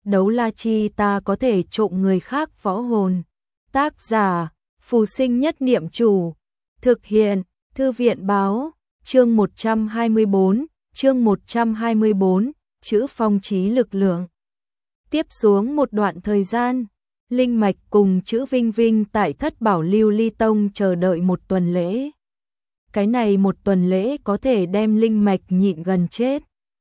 đấu la chi ta có thể trộm người khác võ hồn. Tác giả, Phù Sinh Nhất Niệm Chủ. Thực hiện, Thư viện Báo, chương 124, chữ phong chí lực lượng. Tiếp xuống một đoạn thời gian, Linh Mạch cùng chữ Vinh Vinh tại Thất Bảo Lưu Ly Tông chờ đợi một tuần lễ. Cái này một tuần lễ có thể đem Linh Mạch nhịn gần chết.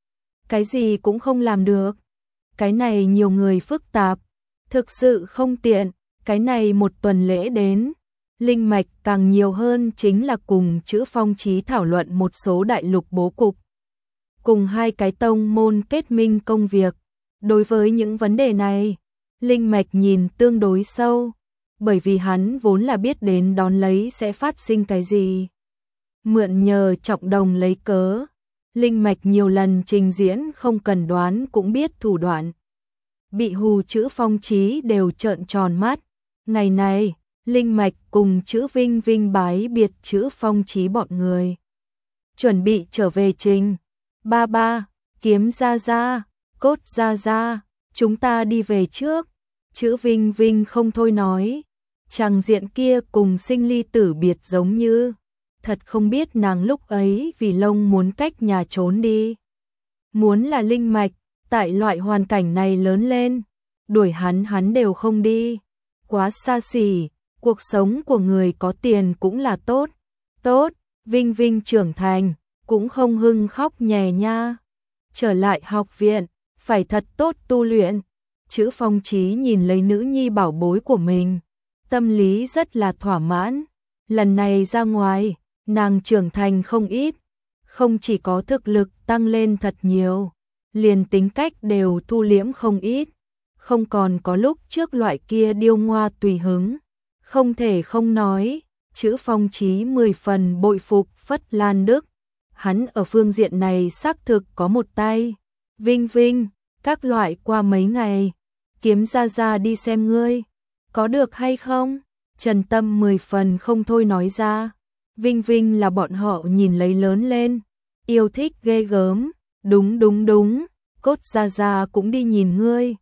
Cái gì cũng không làm được. Cái này nhiều người phức tạp, thực sự không tiện. Cái này một tuần lễ đến, Linh Mạch càng nhiều hơn chính là cùng chữ phong chí thảo luận một số đại lục bố cục. Cùng hai cái tông môn kết minh công việc. Đối với những vấn đề này, Linh Mạch nhìn tương đối sâu, bởi vì hắn vốn là biết đến đón lấy sẽ phát sinh cái gì. Mượn nhờ Trọng Đồng lấy cớ, Linh Mạch nhiều lần trình diễn không cần đoán cũng biết thủ đoạn. Bị hù chữ phong chí đều trợn tròn mắt. Ngày này, Linh Mạch cùng chữ Vinh Vinh bái biệt chữ phong chí bọn người. Chuẩn bị trở về trình. Ba ba, Kiếm ra ra, Cốt ra ra, chúng ta đi về trước. Chữ Vinh Vinh không thôi nói. Chàng diện kia cùng sinh ly tử biệt giống như. Thật không biết nàng lúc ấy vì lông muốn cách nhà trốn đi. Muốn là Linh Mạch, tại loại hoàn cảnh này lớn lên, đuổi hắn đều không đi. Quá xa xỉ, cuộc sống của người có tiền cũng là tốt. Tốt, Vinh Vinh trưởng thành, cũng không hưng khóc nhè nha. Trở lại học viện, phải thật tốt tu luyện. Chữ phong chí nhìn lấy nữ nhi bảo bối của mình, tâm lý rất là thỏa mãn. Lần này ra ngoài, nàng trưởng thành không ít, không chỉ có thực lực tăng lên thật nhiều, liền tính cách đều thu liễm không ít, không còn có lúc trước loại kia điêu ngoa tùy hứng. Không thể không nói, chữ phong chí 10 phần bội phục Phất Lan Đức, hắn ở phương diện này xác thực có một tay. Vinh Vinh, các loại qua mấy ngày, Kiếm ra ra đi xem ngươi, có được hay không? Trần Tâm 10 phần không thôi nói ra. Vinh Vinh là bọn họ nhìn lấy lớn lên, yêu thích ghê gớm. Đúng, Cốt ra ra cũng đi nhìn ngươi.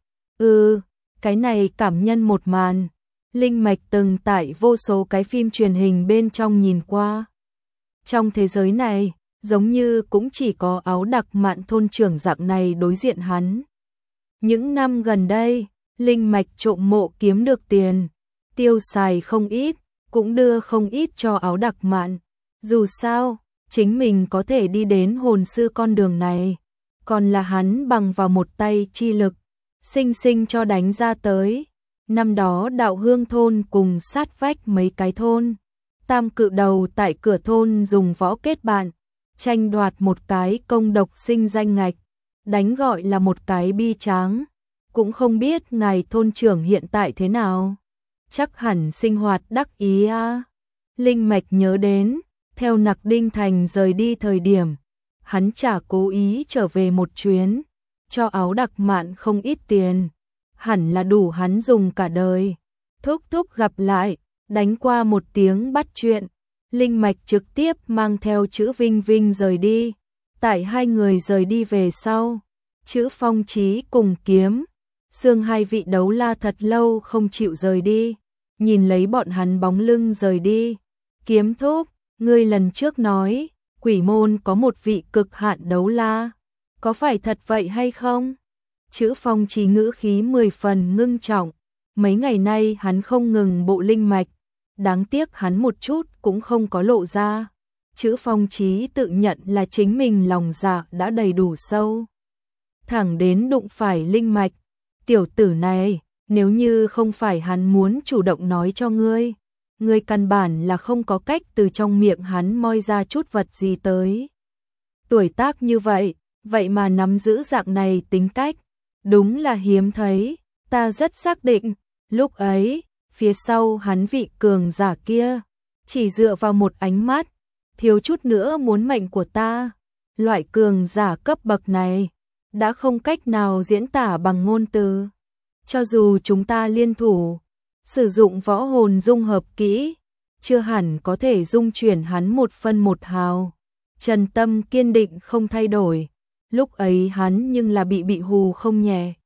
Cái này cảm nhân một màn, Linh Mạch từng tại vô số cái phim truyền hình bên trong nhìn qua. Trong thế giới này, giống như cũng chỉ có Áo Đặc Mạn thôn trưởng dạng này đối diện hắn. Những năm gần đây, Linh Mạch trộm mộ kiếm được tiền, tiêu xài không ít, cũng đưa không ít cho Áo Đặc Mạn. Dù sao, chính mình có thể đi đến hồn sư con đường này, còn là hắn bằng vào một tay chi lực, sinh cho đánh ra tới. Năm đó Đạo Hương thôn cùng sát vách mấy cái thôn, Tam Cự Đầu tại cửa thôn dùng võ kết bạn, tranh đoạt một cái công độc sinh danh ngạch, đánh gọi là một cái bi tráng. Cũng không biết ngài thôn trưởng hiện tại thế nào, chắc hẳn sinh hoạt đắc ý a. Linh Mạch nhớ đến, theo Nặc Đinh Thành rời đi thời điểm, hắn chả cố ý trở về một chuyến, cho Áo Đặc Mạn không ít tiền, hẳn là đủ hắn dùng cả đời. Thúc gặp lại, đánh qua một tiếng bắt chuyện, Linh Mạch trực tiếp mang theo chữ Vinh Vinh rời đi. Tại hai người rời đi về sau, chữ phong chí cùng Kiếm Sương hai vị đấu la thật lâu không chịu rời đi, nhìn lấy bọn hắn bóng lưng rời đi. Kiếm thúc, ngươi lần trước nói, Quỷ môn có một vị cực hạn đấu la, có phải thật vậy hay không? Chữ phong chí ngữ khí 10 phần ngưng trọng, mấy ngày nay hắn không ngừng bộ Linh Mạch, đáng tiếc hắn một chút cũng không có lộ ra. Chữ phong chí tự nhận là chính mình lòng dạ đã đầy đủ sâu. Thẳng đến đụng phải Linh Mạch, tiểu tử này, nếu như không phải hắn muốn chủ động nói cho ngươi, ngươi căn bản là không có cách từ trong miệng hắn moi ra chút vật gì tới. Tuổi tác như vậy, vậy mà nắm giữ dạng này tính cách, đúng là hiếm thấy. Ta rất xác định, lúc ấy, phía sau hắn vị cường giả kia, chỉ dựa vào một ánh mắt, thiếu chút nữa muốn mệnh của ta. Loại cường giả cấp bậc này, đã không cách nào diễn tả bằng ngôn từ. Cho dù chúng ta liên thủ, sử dụng võ hồn dung hợp kỹ, chưa hẳn có thể dung chuyển hắn một phân một hào. Trần Tâm kiên định không thay đổi, lúc ấy hắn nhưng là bị hù không nhẹ.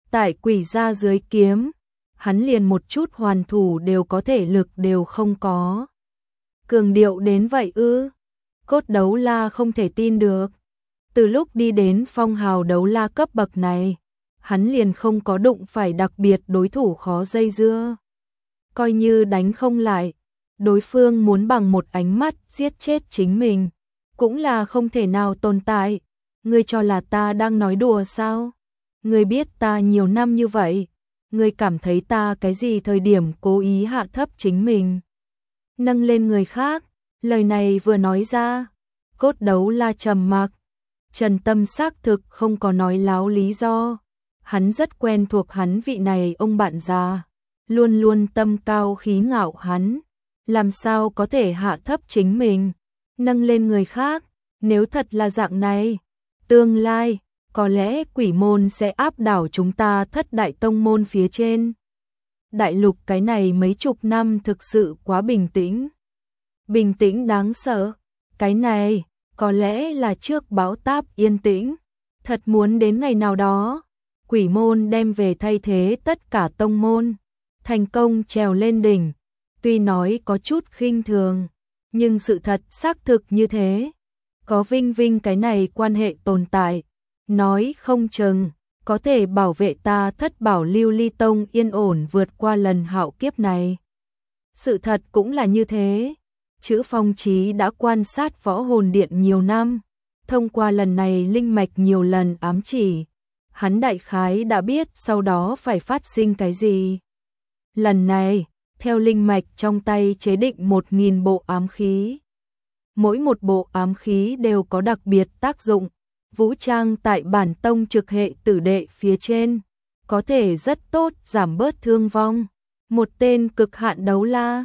Tại quỷ gia dưới kiếm, hắn liền một chút hoàn thủ đều có thể lực đều không có. Cường điệu đến vậy ư? Cốt đấu la không thể tin được. Từ lúc đi đến phong hào đấu la cấp bậc này, hắn liền không có đụng phải đặc biệt đối thủ khó dây dưa. Coi như đánh không lại, đối phương muốn bằng một ánh mắt giết chết chính mình, cũng là không thể nào tồn tại. Ngươi cho là ta đang nói đùa sao? Ngươi biết ta nhiều năm như vậy, ngươi cảm thấy ta cái gì thời điểm cố ý hạ thấp chính mình, nâng lên người khác? Lời này vừa nói ra, cốt đấu la trầm mặc. Trần Tâm xác thực không có nói láo lý do. Hắn rất quen thuộc hắn vị này ông bạn già, luôn luôn tâm cao khí ngạo hắn, làm sao có thể hạ thấp chính mình, nâng lên người khác. Nếu thật là dạng này, tương lai, có lẽ quỷ môn sẽ áp đảo chúng ta Thất Đại Tông môn phía trên. Đại lục cái này mấy chục năm thực sự quá bình tĩnh. Bình tĩnh đáng sợ. Cái này, có lẽ là trước bão táp yên tĩnh. Thật muốn đến ngày nào đó, quỷ môn đem về thay thế tất cả tông môn, thành công trèo lên đỉnh. Tuy nói có chút khinh thường, nhưng sự thật xác thực như thế. Có Vinh Vinh cái này quan hệ tồn tại, nói không chừng có thể bảo vệ ta Thất Bảo Lưu Ly Tông yên ổn vượt qua lần hạo kiếp này. Sự thật cũng là như thế. Chữ Phong Chí đã quan sát Võ Hồn Điện nhiều năm, thông qua lần này linh mạch nhiều lần ám chỉ, hắn đại khái đã biết sau đó phải phát sinh cái gì. Lần này, theo linh mạch trong tay chế định 1000 bộ ám khí. Mỗi một bộ ám khí đều có đặc biệt tác dụng, vũ trang tại bản tông trực hệ tử đệ phía trên, có thể rất tốt giảm bớt thương vong. Một tên cực hạn đấu la,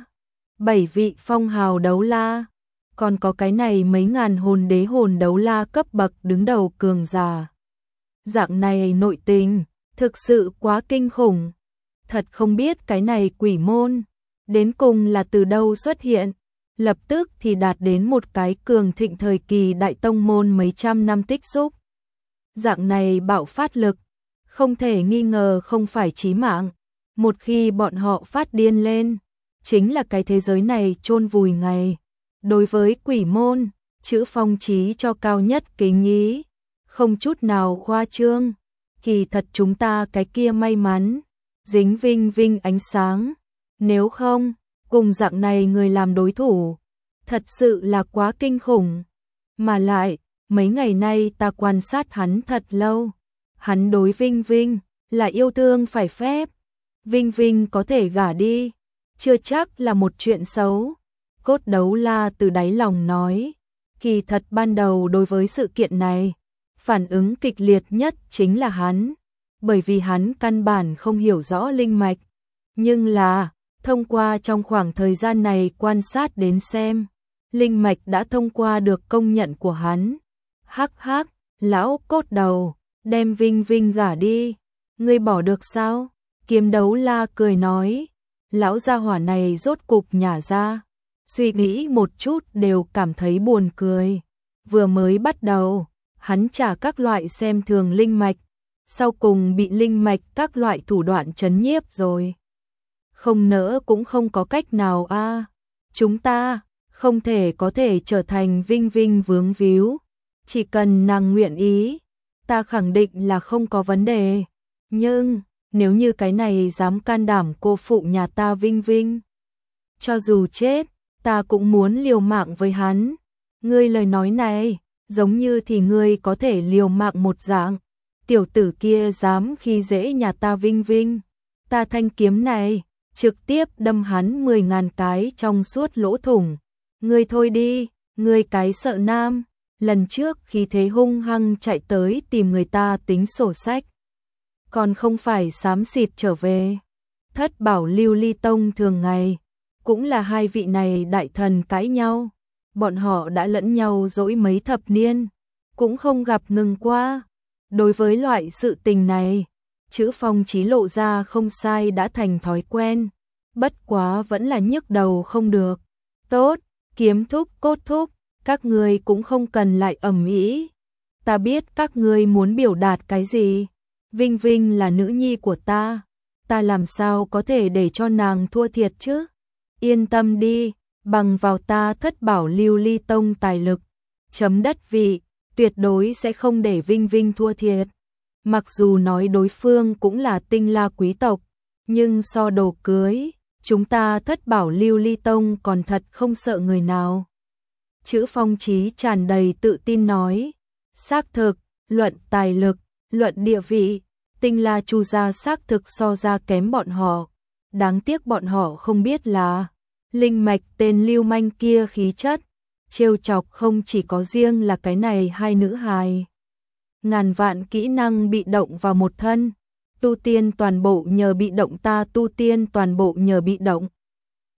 7 vị phong hào đấu la, còn có cái này mấy ngàn hồn đế hồn đấu la cấp bậc đứng đầu cường giả. Dạng này nội tình, thực sự quá kinh khủng. Thật không biết cái này quỷ môn, đến cùng là từ đâu xuất hiện, lập tức thì đạt đến một cái cường thịnh thời kỳ đại tông môn mấy trăm năm tích xúc. Dạng này bạo phát lực, không thể nghi ngờ không phải chí mạng. Một khi bọn họ phát điên lên, chính là cái thế giới này chôn vùi ngày. Đối với quỷ môn, Chữ Phong Chí cho cao nhất kính ý, không chút nào khoa trương. Kỳ thật chúng ta cái kia may mắn, dính Vinh Vinh ánh sáng. Nếu không, cùng dạng này người làm đối thủ, thật sự là quá kinh khủng. Mà lại, mấy ngày nay ta quan sát hắn thật lâu. Hắn đối Vinh Vinh là yêu thương phải phép. Vinh Vinh có thể gả đi, chưa chắc là một chuyện xấu. Cốt đấu la từ đáy lòng nói. Kỳ thật ban đầu đối với sự kiện này, phản ứng kịch liệt nhất chính là hắn, bởi vì hắn căn bản không hiểu rõ linh mạch. Nhưng là, thông qua trong khoảng thời gian này quan sát đến xem, linh mạch đã thông qua được công nhận của hắn. Hắc hắc, lão cốt đầu, đem Vinh Vinh gả đi, ngươi bỏ được sao? Kiếm đấu la cười nói, lão gia hỏa này rốt cục nhả ra, suy nghĩ một chút đều cảm thấy buồn cười. Vừa mới bắt đầu, hắn trả các loại xem thường linh mạch, sau cùng bị linh mạch các loại thủ đoạn trấn nhiếp rồi. Không nỡ cũng không có cách nào a. Chúng ta không thể có thể trở thành Vinh Vinh vướng víu, chỉ cần nàng nguyện ý, ta khẳng định là không có vấn đề. Nhưng nếu như cái này dám can đảm cô phụ nhà ta Vinh Vinh, cho dù chết, ta cũng muốn liều mạng với hắn. Ngươi lời nói này, giống như thì ngươi có thể liều mạng một dạng. Tiểu tử kia dám khi dễ nhà ta Vinh Vinh, ta thanh kiếm này trực tiếp đâm hắn 10.000 cái trong suốt lỗ thủng. Ngươi thôi đi, ngươi cái sợ nam, lần trước khi thế hung hăng chạy tới tìm người ta tính sổ sách, còn không phải xám xịt trở về. Thất Bảo Lưu Ly Tông thường ngày, cũng là hai vị này đại thần cãi nhau, bọn họ đã lẫn nhau dỗi mấy thập niên, cũng không gặp ngừng qua. Đối với loại sự tình này, Chữ Phong Chí lộ ra không sai đã thành thói quen, bất quá vẫn là nhức đầu không được. Tốt, Kiếm thúc Cốt thúc, các ngươi cũng không cần lại ầm ĩ. Ta biết các ngươi muốn biểu đạt cái gì. Vinh Vinh là nữ nhi của ta làm sao có thể để cho nàng thua thiệt chứ? Yên tâm đi, bằng vào ta Thất Bảo Lưu Ly Tông tài lực, chấm đất vị, tuyệt đối sẽ không để Vinh Vinh thua thiệt. Mặc dù nói đối phương cũng là Tinh La quý tộc, nhưng so đồ cưới, chúng ta Thất Bảo Lưu Ly Tông còn thật không sợ người nào. Chữ Phong Chí tràn đầy tự tin nói, xác thực, luận tài lực, luận địa vị, Tinh La Chu gia xác thực so ra kém bọn họ. Đáng tiếc bọn họ không biết là linh mạch tên lưu manh kia khí chất, trêu chọc không chỉ có riêng là cái này hai nữ hài. Ngàn vạn kỹ năng bị động vào một thân, tu tiên toàn bộ nhờ bị động ta tu tiên toàn bộ nhờ bị động,